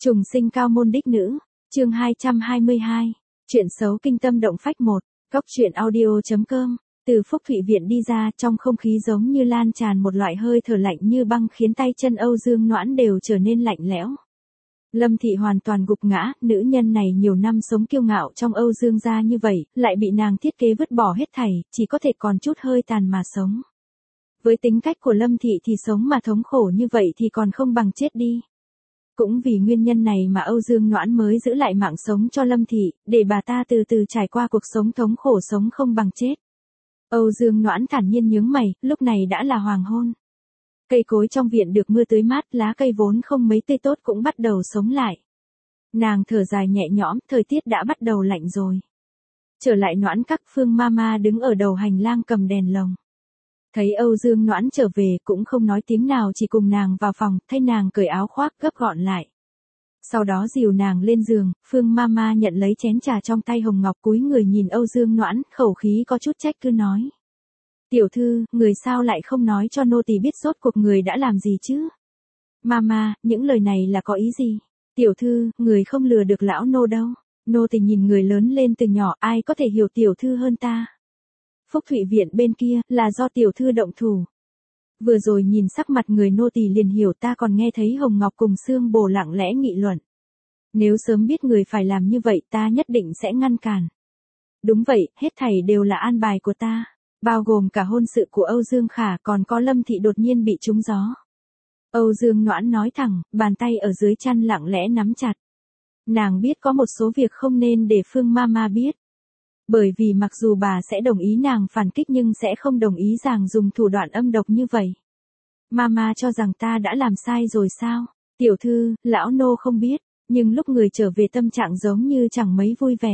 Trùng sinh cao môn đích nữ, chương 222, chuyện xấu kinh tâm động phách 1, góc truyện audio.com, từ Phúc Thụy Viện đi ra trong không khí giống như lan tràn một loại hơi thở lạnh như băng khiến tay chân Âu Dương Noãn đều trở nên lạnh lẽo. Lâm Thị hoàn toàn gục ngã, nữ nhân này nhiều năm sống kiêu ngạo trong Âu Dương gia như vậy, lại bị nàng thiết kế vứt bỏ hết thảy, chỉ có thể còn chút hơi tàn mà sống. Với tính cách của Lâm Thị thì sống mà thống khổ như vậy thì còn không bằng chết đi. Cũng vì nguyên nhân này mà Âu Dương Noãn mới giữ lại mạng sống cho Lâm Thị, để bà ta từ từ trải qua cuộc sống thống khổ sống không bằng chết. Âu Dương Noãn thản nhiên nhướng mày, lúc này đã là hoàng hôn. Cây cối trong viện được mưa tưới mát, lá cây vốn không mấy tươi tốt cũng bắt đầu sống lại. Nàng thở dài nhẹ nhõm, thời tiết đã bắt đầu lạnh rồi. Trở lại Noãn các, Phương Mama đứng ở đầu hành lang cầm đèn lồng. Thấy Âu Dương Noãn trở về cũng không nói tiếng nào, chỉ cùng nàng vào phòng, thay nàng cởi áo khoác gấp gọn lại. Sau đó dìu nàng lên giường, Phương Mama nhận lấy chén trà trong tay Hồng Ngọc, cúi người nhìn Âu Dương Noãn, khẩu khí có chút trách cứ nói. Tiểu thư, người sao lại không nói cho nô tỳ biết rốt cuộc người đã làm gì chứ? Mama, những lời này là có ý gì? Tiểu thư, người không lừa được lão nô đâu. Nô tỳ nhìn người lớn lên từ nhỏ, ai có thể hiểu tiểu thư hơn ta? Phúc Thụy Viện bên kia, là do tiểu thư động thủ. Vừa rồi nhìn sắc mặt người nô tỳ liền hiểu, ta còn nghe thấy Hồng Ngọc cùng Sương Bồ lặng lẽ nghị luận. Nếu sớm biết người phải làm như vậy ta nhất định sẽ ngăn cản. Đúng vậy, hết thảy đều là an bài của ta. Bao gồm cả hôn sự của Âu Dương Khả, còn có Lâm Thị đột nhiên bị trúng gió. Âu Dương Noãn nói thẳng, bàn tay ở dưới chăn lặng lẽ nắm chặt. Nàng biết có một số việc không nên để Phương Mama biết. Bởi vì mặc dù bà sẽ đồng ý nàng phản kích nhưng sẽ không đồng ý rằng dùng thủ đoạn âm độc như vậy. Mama cho rằng ta đã làm sai rồi sao? Tiểu thư, lão nô không biết, nhưng lúc người trở về tâm trạng giống như chẳng mấy vui vẻ.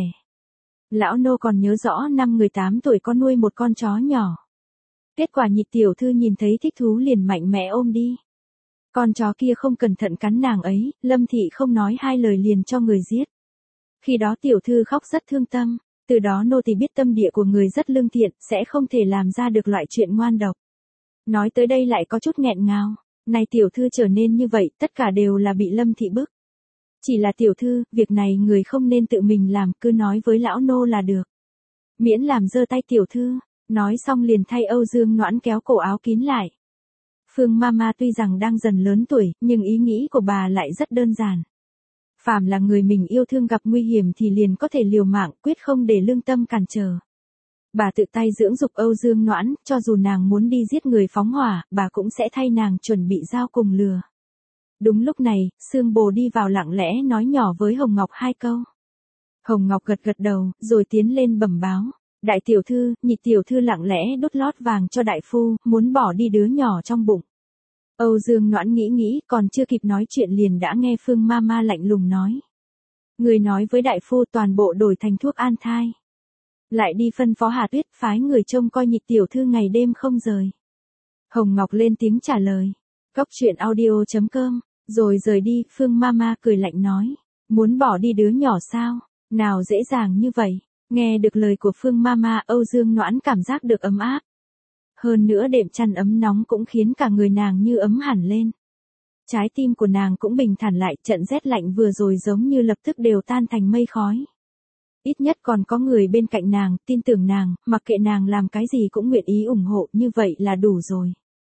Lão nô còn nhớ rõ năm người 8 tuổi có nuôi một con chó nhỏ. Kết quả nhị tiểu thư nhìn thấy thích thú liền mạnh mẽ ôm đi. Con chó kia không cẩn thận cắn nàng ấy, Lâm Thị không nói hai lời liền cho người giết. Khi đó tiểu thư khóc rất thương tâm. Từ đó nô tỳ biết tâm địa của người rất lương thiện, sẽ không thể làm ra được loại chuyện ngoan độc. Nói tới đây lại có chút nghẹn ngào. Này tiểu thư trở nên như vậy, tất cả đều là bị Lâm Thị bức. Chỉ là tiểu thư, việc này người không nên tự mình làm, cứ nói với lão nô là được. Miễn làm giơ tay tiểu thư, nói xong liền thay Âu Dương Noãn kéo cổ áo kín lại. Phương Mama tuy rằng đang dần lớn tuổi, nhưng ý nghĩ của bà lại rất đơn giản. Phàm là người mình yêu thương gặp nguy hiểm thì liền có thể liều mạng, quyết không để lương tâm cản trở. Bà tự tay dưỡng dục Âu Dương Noãn, cho dù nàng muốn đi giết người phóng hỏa, bà cũng sẽ thay nàng chuẩn bị dao cùng lừa. Đúng lúc này, Sương Bồ đi vào lặng lẽ nói nhỏ với Hồng Ngọc 2 câu. Hồng Ngọc gật gật đầu, rồi tiến lên bẩm báo. Đại tiểu thư, nhị tiểu thư lặng lẽ đút lót vàng cho đại phu, muốn bỏ đi đứa nhỏ trong bụng. Âu Dương Noãn nghĩ, còn chưa kịp nói chuyện liền đã nghe Phương Mama lạnh lùng nói. Người nói với đại phu toàn bộ đổi thành thuốc an thai. Lại đi phân phó Hà Tuyết phái người trông coi nhị tiểu thư ngày đêm không rời. Hồng Ngọc lên tiếng trả lời. Góc truyện audio.com, rồi rời đi, Phương Mama cười lạnh nói. Muốn bỏ đi đứa nhỏ sao? Nào dễ dàng như vậy. Nghe được lời của Phương Mama, Âu Dương Noãn cảm giác được ấm áp. Hơn nữa đệm chăn ấm nóng cũng khiến cả người nàng như ấm hẳn lên. Trái tim của nàng cũng bình thản lại, trận rét lạnh vừa rồi giống như lập tức đều tan thành mây khói. Ít nhất còn có người bên cạnh nàng, tin tưởng nàng, mặc kệ nàng làm cái gì cũng nguyện ý ủng hộ, như vậy là đủ rồi.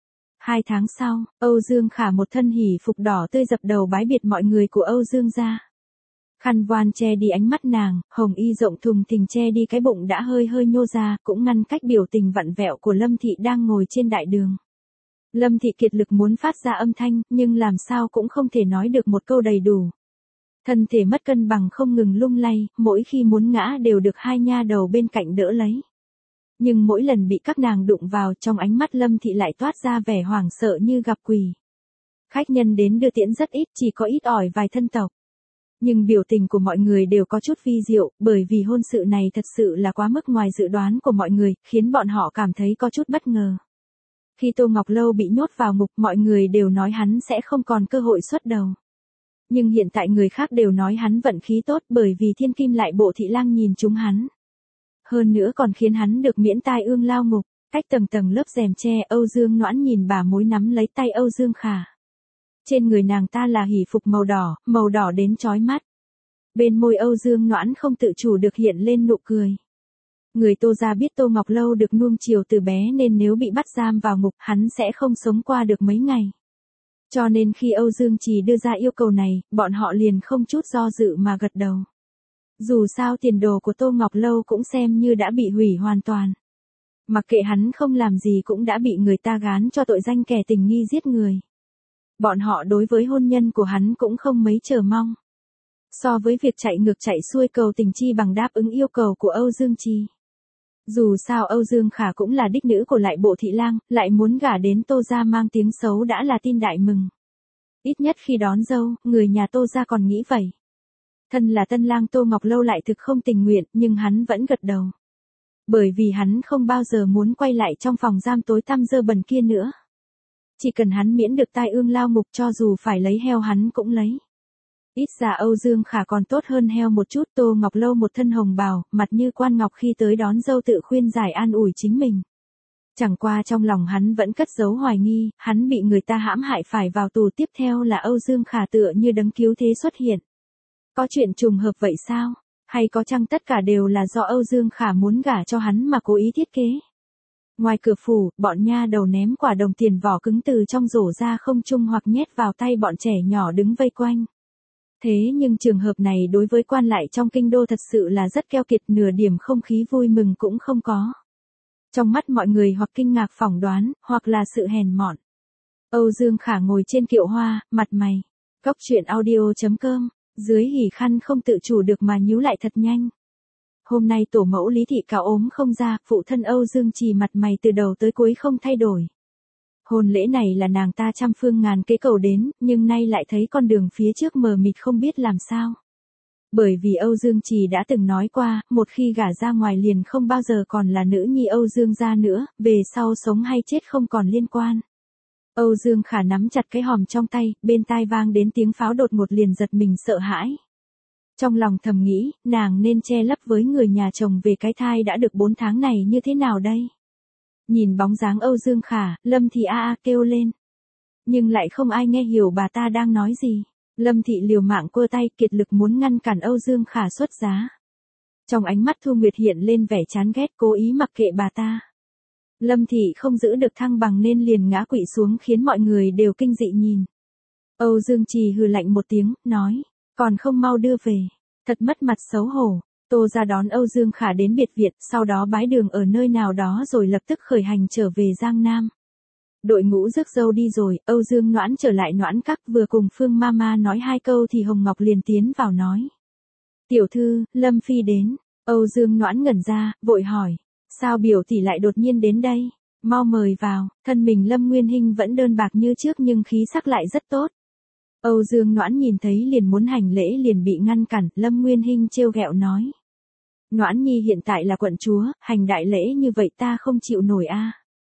2 tháng sau, Âu Dương Khả một thân hỉ phục đỏ tươi dập đầu bái biệt mọi người của Âu Dương gia. Khăn voan che đi ánh mắt nàng, hồng y rộng thùng thình che đi cái bụng đã hơi nhô ra, cũng ngăn cách biểu tình vặn vẹo của Lâm Thị đang ngồi trên đại đường. Lâm Thị kiệt lực muốn phát ra âm thanh, nhưng làm sao cũng không thể nói được một câu đầy đủ. Thân thể mất cân bằng không ngừng lung lay, mỗi khi muốn ngã đều được 2 nha đầu bên cạnh đỡ lấy. Nhưng mỗi lần bị các nàng đụng vào, trong ánh mắt Lâm Thị lại toát ra vẻ hoảng sợ như gặp quỷ. Khách nhân đến đưa tiễn rất ít, chỉ có ít ỏi vài thân tộc. Nhưng biểu tình của mọi người đều có chút vi diệu, bởi vì hôn sự này thật sự là quá mức ngoài dự đoán của mọi người, khiến bọn họ cảm thấy có chút bất ngờ. Khi Tô Ngọc Lâu bị nhốt vào ngục, mọi người đều nói hắn sẽ không còn cơ hội xuất đầu. Nhưng hiện tại người khác đều nói hắn vận khí tốt, bởi vì thiên kim lại bộ thị lang nhìn trúng hắn. Hơn nữa còn khiến hắn được miễn tai ương lao ngục. Cách tầng lớp rèm tre, Âu Dương Noãn nhìn bà mối nắm lấy tay Âu Dương Khả. Trên người nàng ta là hỷ phục màu đỏ đến chói mắt. Bên môi Âu Dương Noãn không tự chủ được hiện lên nụ cười. Người Tô gia biết Tô Ngọc Lâu được nuông chiều từ bé nên nếu bị bắt giam vào ngục hắn sẽ không sống qua được mấy ngày. Cho nên khi Âu Dương Trì đưa ra yêu cầu này, bọn họ liền không chút do dự mà gật đầu. Dù sao tiền đồ của Tô Ngọc Lâu cũng xem như đã bị hủy hoàn toàn. Mặc kệ hắn không làm gì cũng đã bị người ta gán cho tội danh kẻ tình nghi giết người. Bọn họ đối với hôn nhân của hắn cũng không mấy chờ mong. So với việc chạy ngược chạy xuôi cầu tình chi bằng đáp ứng yêu cầu của Âu Dương Trì. Dù sao Âu Dương Khả cũng là đích nữ của lại bộ thị lang, lại muốn gả đến Tô gia mang tiếng xấu đã là tin đại mừng. Ít nhất khi đón dâu, người nhà Tô gia còn nghĩ vậy. Thân là tân lang Tô Ngọc Lâu lại thực không tình nguyện, nhưng hắn vẫn gật đầu. Bởi vì hắn không bao giờ muốn quay lại trong phòng giam tối tăm dơ bẩn kia nữa. Chỉ cần hắn miễn được tai ương lao ngục cho dù phải lấy heo hắn cũng lấy. Ít ra Âu Dương Khả còn tốt hơn heo một chút. Tô Ngọc Lâu một thân hồng bào, mặt như quan ngọc khi tới đón dâu tự khuyên giải an ủi chính mình. Chẳng qua trong lòng hắn vẫn cất giấu hoài nghi, hắn bị người ta hãm hại phải vào tù tiếp theo là Âu Dương Khả tựa như đấng cứu thế xuất hiện. Có chuyện trùng hợp vậy sao? Hay có chăng tất cả đều là do Âu Dương Khả muốn gả cho hắn mà cố ý thiết kế? Ngoài cửa phủ, bọn nha đầu ném quả đồng tiền vỏ cứng từ trong rổ ra không trung hoặc nhét vào tay bọn trẻ nhỏ đứng vây quanh. Thế nhưng trường hợp này đối với quan lại trong kinh đô thật sự là rất keo kiệt, nửa điểm không khí vui mừng cũng không có. Trong mắt mọi người hoặc kinh ngạc phỏng đoán, hoặc là sự hèn mọn. Âu Dương Khả ngồi trên kiệu hoa, mặt mày. Góc truyện audio.com, dưới hỉ khăn không tự chủ được mà nhíu lại thật nhanh. Hôm nay tổ mẫu Lý Thị cáo ốm không ra, phụ thân Âu Dương Trì mặt mày từ đầu tới cuối không thay đổi. Hôn lễ này là nàng ta trăm phương ngàn kế cầu đến, nhưng nay lại thấy con đường phía trước mờ mịt không biết làm sao. Bởi vì Âu Dương Trì đã từng nói qua, một khi gả ra ngoài liền không bao giờ còn là nữ nhi Âu Dương gia nữa, về sau sống hay chết không còn liên quan. Âu Dương Khả nắm chặt cái hòm trong tay, bên tai vang đến tiếng pháo đột ngột liền giật mình sợ hãi. Trong lòng thầm nghĩ, nàng nên che lấp với người nhà chồng về cái thai đã được 4 tháng này như thế nào đây? Nhìn bóng dáng Âu Dương Khả, Lâm Thị a kêu lên. Nhưng lại không ai nghe hiểu bà ta đang nói gì. Lâm Thị liều mạng quơ tay kiệt lực muốn ngăn cản Âu Dương Khả xuất giá. Trong ánh mắt Thu Nguyệt hiện lên vẻ chán ghét cố ý mặc kệ bà ta. Lâm Thị không giữ được thăng bằng nên liền ngã quỵ xuống khiến mọi người đều kinh dị nhìn. Âu Dương Trì hừ lạnh một tiếng, nói, còn không mau đưa về, thật mất mặt xấu hổ. Tô ra đón Âu Dương Khả đến biệt viện, sau đó bái đường ở nơi nào đó rồi lập tức khởi hành trở về Giang Nam. Đội ngũ rước dâu đi rồi, Âu Dương Noãn trở lại Noãn Các vừa cùng Phương Mama nói 2 câu thì Hồng Ngọc liền tiến vào nói. Tiểu thư, Lâm Phi đến. Âu Dương Noãn ngẩn ra, vội hỏi. Sao biểu tỷ lại đột nhiên đến đây? Mau mời vào. Thân mình Lâm Nguyên Hinh vẫn đơn bạc như trước nhưng khí sắc lại rất tốt. Âu Dương Noãn nhìn thấy liền muốn hành lễ liền bị ngăn cản. Lâm Nguyên Hinh trêu ghẹo nói. Noãn Nhi hiện tại là quận chúa, hành đại lễ như vậy ta không chịu nổi a.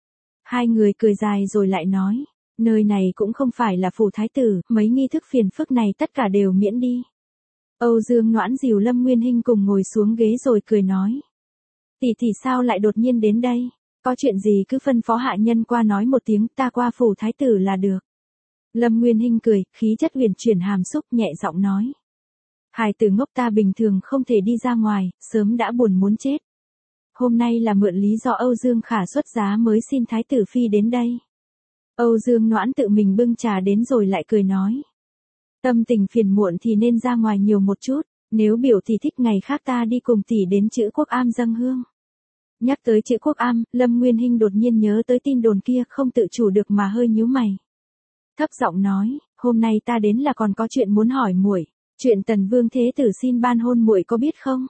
Hai người cười dài rồi lại nói, nơi này cũng không phải là phủ thái tử, mấy nghi thức phiền phức này tất cả đều miễn đi. Âu Dương Noãn dìu Lâm Nguyên Hinh cùng ngồi xuống ghế rồi cười nói. Tỷ sao lại đột nhiên đến đây, có chuyện gì cứ phân phó hạ nhân qua nói một tiếng, ta qua phủ thái tử là được. Lâm Nguyên Hinh cười, khí chất huyền chuyển hàm xúc nhẹ giọng nói. Hài tử ngốc ta bình thường không thể đi ra ngoài, sớm đã buồn muốn chết. Hôm nay là mượn lý do Âu Dương Khả xuất giá mới xin Thái tử Phi đến đây. Âu Dương Noãn tự mình bưng trà đến rồi lại cười nói. Tâm tình phiền muộn thì nên ra ngoài nhiều một chút, nếu biểu tỷ thích ngày khác ta đi cùng tỷ đến Chữ Quốc Am dâng hương. Nhắc tới Chữ Quốc Am, Lâm Nguyên Hinh đột nhiên nhớ tới tin đồn kia không tự chủ được mà hơi nhíu mày. Thấp giọng nói, hôm nay ta đến là còn có chuyện muốn hỏi muội, chuyện Tần Vương Thế Tử xin ban hôn muội có biết không?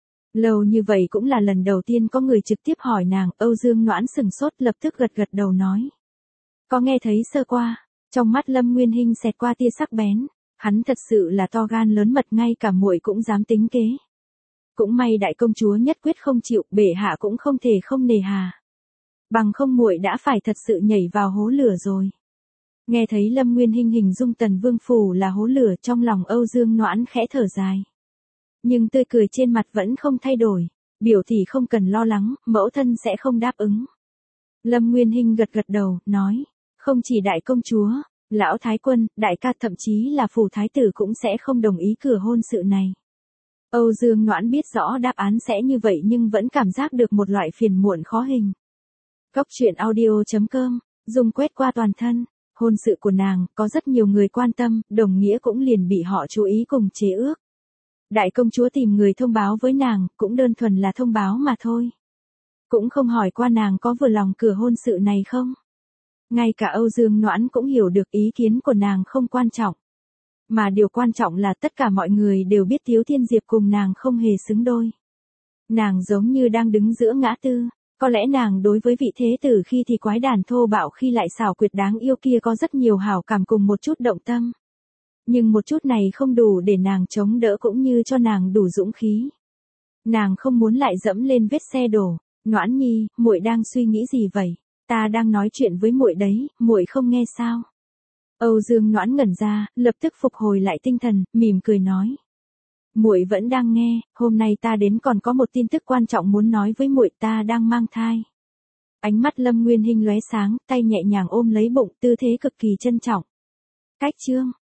Lâu như vậy cũng là lần đầu tiên có người trực tiếp hỏi nàng, Âu Dương Noãn sừng sốt lập tức gật đầu nói. Có nghe thấy sơ qua, trong mắt Lâm Nguyên Hinh xẹt qua tia sắc bén, hắn thật sự là to gan lớn mật ngay cả muội cũng dám tính kế. Cũng may đại công chúa nhất quyết không chịu, bệ hạ cũng không thể không nề hà. Bằng không muội đã phải thật sự nhảy vào hố lửa rồi. Nghe thấy Lâm Nguyên Hinh hình dung Tần Vương phủ là hố lửa trong lòng Âu Dương Noãn khẽ thở dài. Nhưng tươi cười trên mặt vẫn không thay đổi, biểu tỷ không cần lo lắng, mẫu thân sẽ không đáp ứng. Lâm Nguyên Hinh gật đầu, nói, không chỉ đại công chúa, Lão Thái Quân, đại ca thậm chí là phủ thái tử cũng sẽ không đồng ý cửa hôn sự này. Âu Dương Noãn biết rõ đáp án sẽ như vậy nhưng vẫn cảm giác được một loại phiền muộn khó hình. Góc truyện audio.com, dùng quét qua toàn thân, hôn sự của nàng, có rất nhiều người quan tâm, đồng nghĩa cũng liền bị họ chú ý cùng chế ước. Đại công chúa tìm người thông báo với nàng, cũng đơn thuần là thông báo mà thôi. Cũng không hỏi qua nàng có vừa lòng cửa hôn sự này không. Ngay cả Âu Dương Noãn cũng hiểu được ý kiến của nàng không quan trọng. Mà điều quan trọng là tất cả mọi người đều biết Tiếu Thiên Diệp cùng nàng không hề xứng đôi. Nàng giống như đang đứng giữa ngã tư, có lẽ nàng đối với vị thế tử khi thì quái đản thô bạo khi lại xảo quyệt đáng yêu kia có rất nhiều hảo cảm cùng một chút động tâm. Nhưng một chút này không đủ để nàng chống đỡ cũng như cho nàng đủ dũng khí. Nàng không muốn lại dẫm lên vết xe đổ. Noãn Nhi, muội đang suy nghĩ gì vậy? Ta đang nói chuyện với muội đấy, muội không nghe sao? Âu Dương Noãn ngẩn ra, lập tức phục hồi lại tinh thần, mỉm cười nói. Muội vẫn đang nghe, hôm nay ta đến còn có một tin tức quan trọng muốn nói với muội, ta đang mang thai. Ánh mắt Lâm Nguyên Hinh lóe sáng, tay nhẹ nhàng ôm lấy bụng, tư thế cực kỳ trân trọng. Cách chương